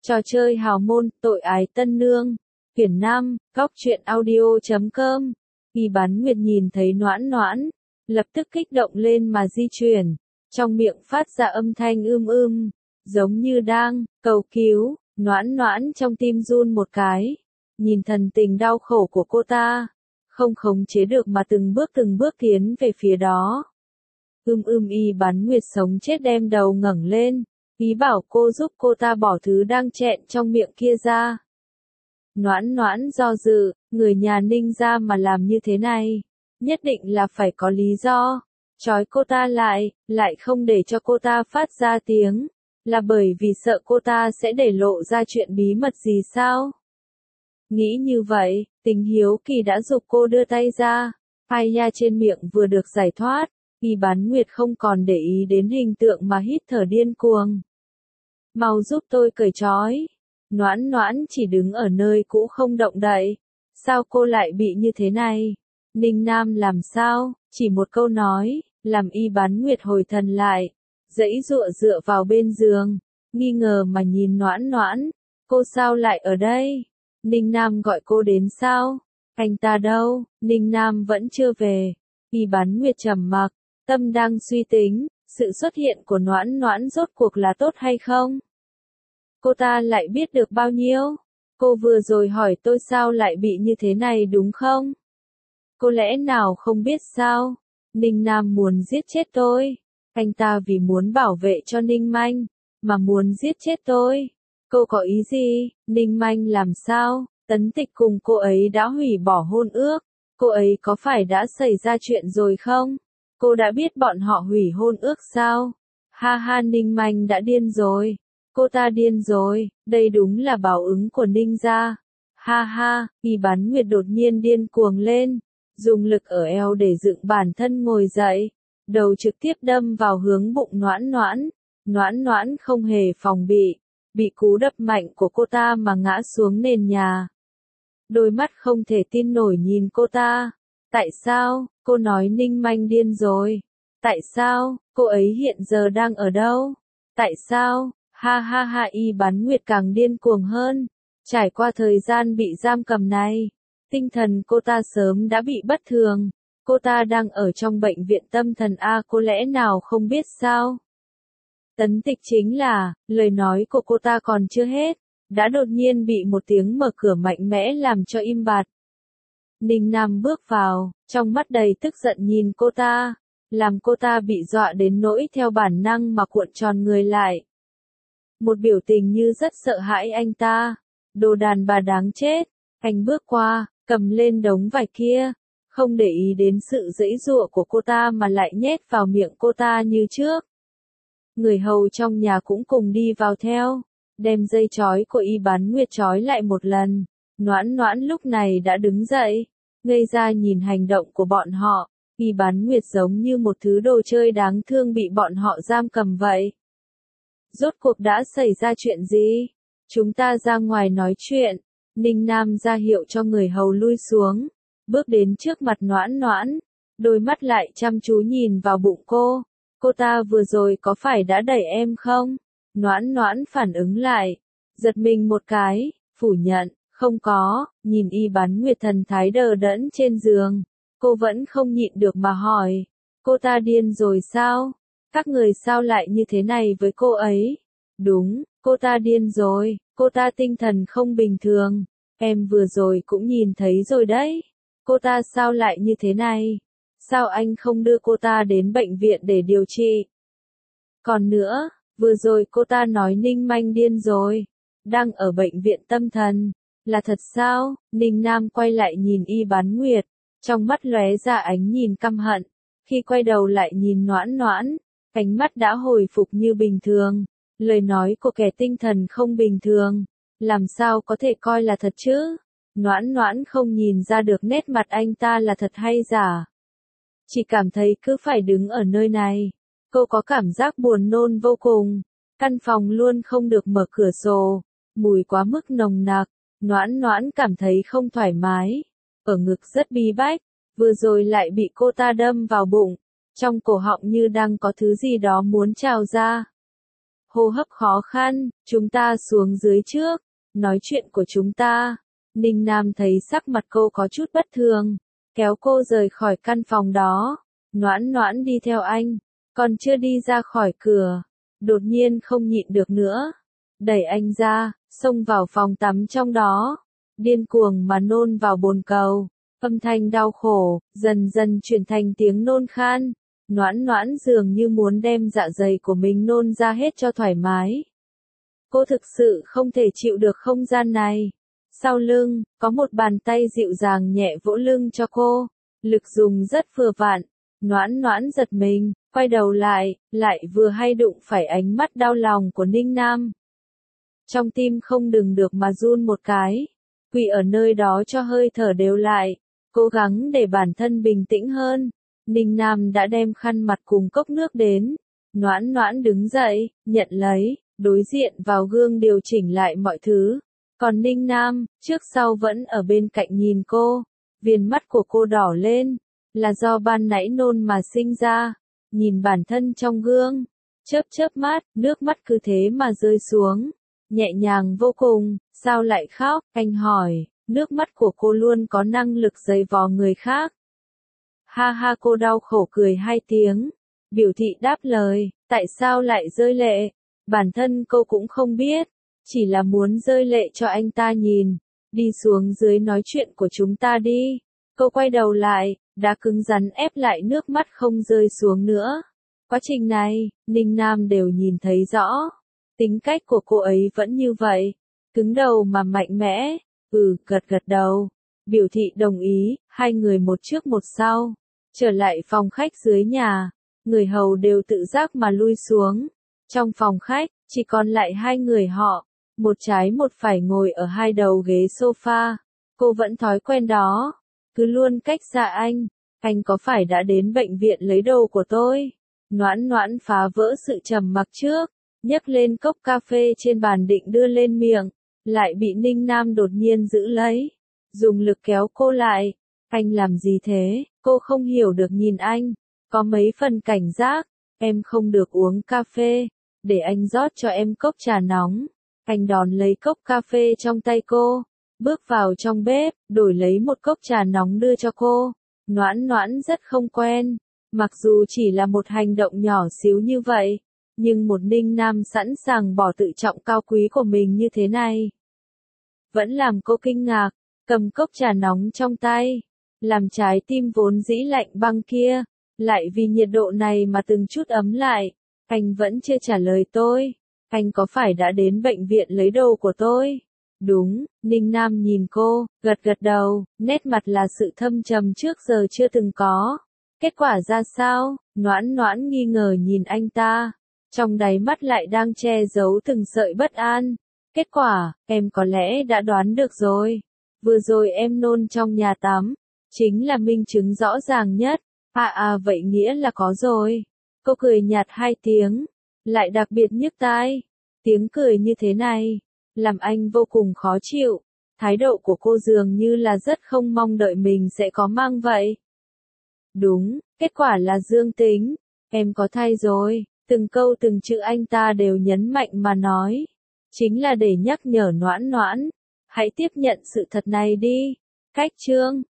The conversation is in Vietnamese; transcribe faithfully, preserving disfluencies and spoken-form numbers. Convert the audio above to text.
Trò chơi hào môn, tội ái tân nương. Quyển năm, góc truyện audio chấm com. Y Bán Nguyệt nhìn thấy Noãn Noãn, lập tức kích động lên mà di chuyển, trong miệng phát ra âm thanh ưm ưm, giống như đang cầu cứu. Noãn Noãn trong tim run một cái, nhìn thần tình đau khổ của cô ta, không khống chế được mà từng bước từng bước tiến về phía đó. Ưm ưm Y Bán Nguyệt sống chết đem đầu ngẩng lên, ý bảo cô giúp cô ta bỏ thứ đang chẹn trong miệng kia ra. Noãn Noãn do dự, người nhà Ninh gia mà làm như thế này, nhất định là phải có lý do. Trói cô ta lại, lại không để cho cô ta phát ra tiếng, là bởi vì sợ cô ta sẽ để lộ ra chuyện bí mật gì sao? Nghĩ như vậy, tình hiếu kỳ đã giục cô đưa tay ra, ai nha trên miệng vừa được giải thoát, Y Bán Nguyệt không còn để ý đến hình tượng mà hít thở điên cuồng. Mau giúp tôi cởi trói. Noãn Noãn chỉ đứng ở nơi cũ không động đậy. Sao cô lại bị như thế này? Ninh Nam làm sao? Chỉ một câu nói, làm Y Bán Nguyệt hồi thần lại, giãy giụa dựa vào bên giường, nghi ngờ mà nhìn Noãn Noãn. Cô sao lại ở đây? Ninh Nam gọi cô đến sao? Anh ta đâu? Ninh Nam vẫn chưa về. Y Bán Nguyệt trầm mặc, tâm đang suy tính, sự xuất hiện của Noãn Noãn rốt cuộc là tốt hay không? Cô ta lại biết được bao nhiêu? Cô vừa rồi hỏi tôi sao lại bị như thế này đúng không? Cô lẽ nào không biết sao? Ninh Nam muốn giết chết tôi. Anh ta vì muốn bảo vệ cho Ninh Manh, mà muốn giết chết tôi. Cô có ý gì? Ninh Manh làm sao? Tấn Tịch cùng cô ấy đã hủy bỏ hôn ước. Cô ấy có phải đã xảy ra chuyện rồi không? Cô đã biết bọn họ hủy hôn ước sao? Ha ha, Ninh Manh đã điên rồi. Cô ta điên rồi, đây đúng là báo ứng của Ninh gia. Ha ha, Y Bán Nguyệt đột nhiên điên cuồng lên, dùng lực ở eo để dựng bản thân ngồi dậy, đầu trực tiếp đâm vào hướng bụng Noãn Noãn. Noãn Noãn không hề phòng bị, bị cú đập mạnh của cô ta mà ngã xuống nền nhà. Đôi mắt không thể tin nổi nhìn cô ta. Tại sao? Cô nói Ninh Manh điên rồi. Tại sao? Cô ấy hiện giờ đang ở đâu? Tại sao? Ha ha ha, Y Bán Nguyệt càng điên cuồng hơn. Trải qua thời gian bị giam cầm này, tinh thần cô ta sớm đã bị bất thường. Cô ta đang ở trong bệnh viện tâm thần A, cô lẽ nào không biết sao? Tấn Tịch chính là, lời nói của cô ta còn chưa hết, đã đột nhiên bị một tiếng mở cửa mạnh mẽ làm cho im bặt. Ninh Nam bước vào, trong mắt đầy tức giận nhìn cô ta, làm cô ta bị dọa đến nỗi theo bản năng mà cuộn tròn người lại. Một biểu tình như rất sợ hãi anh ta. Đồ đàn bà đáng chết. Anh bước qua, cầm lên đống vải kia, không để ý đến sự giãy giụa của cô ta mà lại nhét vào miệng cô ta như trước. Người hầu trong nhà cũng cùng đi vào theo, đem dây trói của Y Bán Nguyệt trói lại một lần. Noãn Noãn lúc này đã đứng dậy, ngây ra nhìn hành động của bọn họ. Y Bán Nguyệt giống như một thứ đồ chơi đáng thương bị bọn họ giam cầm vậy. Rốt cuộc đã xảy ra chuyện gì? Chúng ta ra ngoài nói chuyện. Ninh Nam ra hiệu cho người hầu lui xuống, bước đến trước mặt Noãn Noãn, đôi mắt lại chăm chú nhìn vào bụng cô. Cô ta vừa rồi có phải đã đẩy em không? Noãn Noãn phản ứng lại, giật mình một cái, phủ nhận, không có. Nhìn Y Bán Nguyệt thần thái đờ đẫn trên giường, cô vẫn không nhịn được mà hỏi, cô ta điên rồi sao? Các người sao lại như thế này với cô ấy? Đúng, cô ta điên rồi, cô ta tinh thần không bình thường. Em vừa rồi cũng nhìn thấy rồi đấy. Cô ta sao lại như thế này? Sao anh không đưa cô ta đến bệnh viện để điều trị? Còn nữa, vừa rồi cô ta nói Ninh Manh điên rồi, đang ở bệnh viện tâm thần. Là thật sao? Ninh Nam quay lại nhìn Y Bán Nguyệt, trong mắt lóe ra ánh nhìn căm hận. Khi quay đầu lại nhìn Noãn Noãn, ánh mắt đã hồi phục như bình thường. Lời nói của kẻ tinh thần không bình thường, làm sao có thể coi là thật chứ? Noãn Noãn không nhìn ra được nét mặt anh ta là thật hay giả. Chỉ cảm thấy cứ phải đứng ở nơi này, cô có cảm giác buồn nôn vô cùng. Căn phòng luôn không được mở cửa sổ, mùi quá mức nồng nặc. Noãn Noãn cảm thấy không thoải mái, ở ngực rất bí bách, vừa rồi lại bị cô ta đâm vào bụng, trong cổ họng như đang có thứ gì đó muốn trào ra. hô hấp khó khăn, chúng ta xuống dưới trước, nói chuyện của chúng ta. Ninh Nam thấy sắc mặt cô có chút bất thường, kéo cô rời khỏi căn phòng đó. Noãn Noãn đi theo anh, còn chưa đi ra khỏi cửa, đột nhiên không nhịn được nữa, đẩy anh ra, xông vào phòng tắm trong đó, điên cuồng mà nôn vào bồn cầu. Âm thanh đau khổ, dần dần chuyển thành tiếng nôn khan. Noãn Noãn dường như muốn đem dạ dày của mình nôn ra hết cho thoải mái. Cô thực sự không thể chịu được không gian này. Sau lưng, có một bàn tay dịu dàng nhẹ vỗ lưng cho cô, lực dùng rất vừa vặn. Noãn Noãn giật mình, quay đầu lại, lại vừa hay đụng phải ánh mắt đau lòng của Ninh Nam. Trong tim không đừng được mà run một cái, quỳ ở nơi đó cho hơi thở đều lại, cố gắng để bản thân bình tĩnh hơn. Ninh Nam đã đem khăn mặt cùng cốc nước đến. Noãn Noãn đứng dậy, nhận lấy, đối diện vào gương điều chỉnh lại mọi thứ. Còn Ninh Nam, trước sau vẫn ở bên cạnh nhìn cô. Viền mắt của cô đỏ lên, là do ban nãy nôn mà sinh ra. Nhìn bản thân trong gương, chớp chớp mắt, nước mắt cứ thế mà rơi xuống. Nhẹ nhàng vô cùng, sao lại khóc? Anh hỏi, nước mắt của cô luôn có năng lực giày vò người khác. Ha ha, cô đau khổ cười hai tiếng, biểu thị đáp lời, tại sao lại rơi lệ? Bản thân cô cũng không biết, chỉ là muốn rơi lệ cho anh ta nhìn. Đi xuống dưới nói chuyện của chúng ta đi. Cô quay đầu lại, đã cứng rắn ép lại nước mắt không rơi xuống nữa. Quá trình này, Ninh Nam đều nhìn thấy rõ. Tính cách của cô ấy vẫn như vậy, cứng đầu mà mạnh mẽ. Ừ, gật gật đầu, biểu thị đồng ý. Hai người một trước một sau, trở lại phòng khách dưới nhà. Người hầu đều tự giác mà lui xuống. Trong phòng khách, chỉ còn lại hai người họ, một trái một phải ngồi ở hai đầu ghế sofa. Cô vẫn thói quen đó, cứ luôn cách xa anh. Anh có phải đã đến bệnh viện lấy đồ của tôi? Noãn Noãn phá vỡ sự trầm mặc trước, nhấc lên cốc cà phê trên bàn định đưa lên miệng, lại bị Ninh Nam đột nhiên giữ lấy, dùng lực kéo cô lại. Anh làm gì thế? Cô không hiểu được nhìn anh, có mấy phần cảnh giác. Em không được uống cà phê, để anh rót cho em cốc trà nóng. Anh đón lấy cốc cà phê trong tay cô, bước vào trong bếp, đổi lấy một cốc trà nóng đưa cho cô. Noãn Noãn rất không quen, mặc dù chỉ là một hành động nhỏ xíu như vậy, nhưng một Ninh Nam sẵn sàng bỏ tự trọng cao quý của mình như thế này, vẫn làm cô kinh ngạc. Cầm cốc trà nóng trong tay, làm trái tim vốn dĩ lạnh băng kia, lại vì nhiệt độ này mà từng chút ấm lại. Anh vẫn chưa trả lời tôi. Anh có phải đã đến bệnh viện lấy đồ của tôi? Đúng, Ninh Nam nhìn cô, gật gật đầu, nét mặt là sự thâm trầm trước giờ chưa từng có. Kết quả ra sao? Noãn Noãn nghi ngờ nhìn anh ta, trong đáy mắt lại đang che giấu từng sợi bất an. Kết quả, em có lẽ đã đoán được rồi. Vừa rồi em nôn trong nhà tắm, chính là minh chứng rõ ràng nhất. À à, vậy nghĩa là có rồi. Cô cười nhạt hai tiếng, lại đặc biệt nhức tai. Tiếng cười như thế này, làm anh vô cùng khó chịu. Thái độ của cô dường như là rất không mong đợi mình sẽ có mang vậy. Đúng, kết quả là dương tính. Em có thai rồi. Từng câu từng chữ anh ta đều nhấn mạnh mà nói, chính là để nhắc nhở Noãn Noãn, hãy tiếp nhận sự thật này đi. Cách chương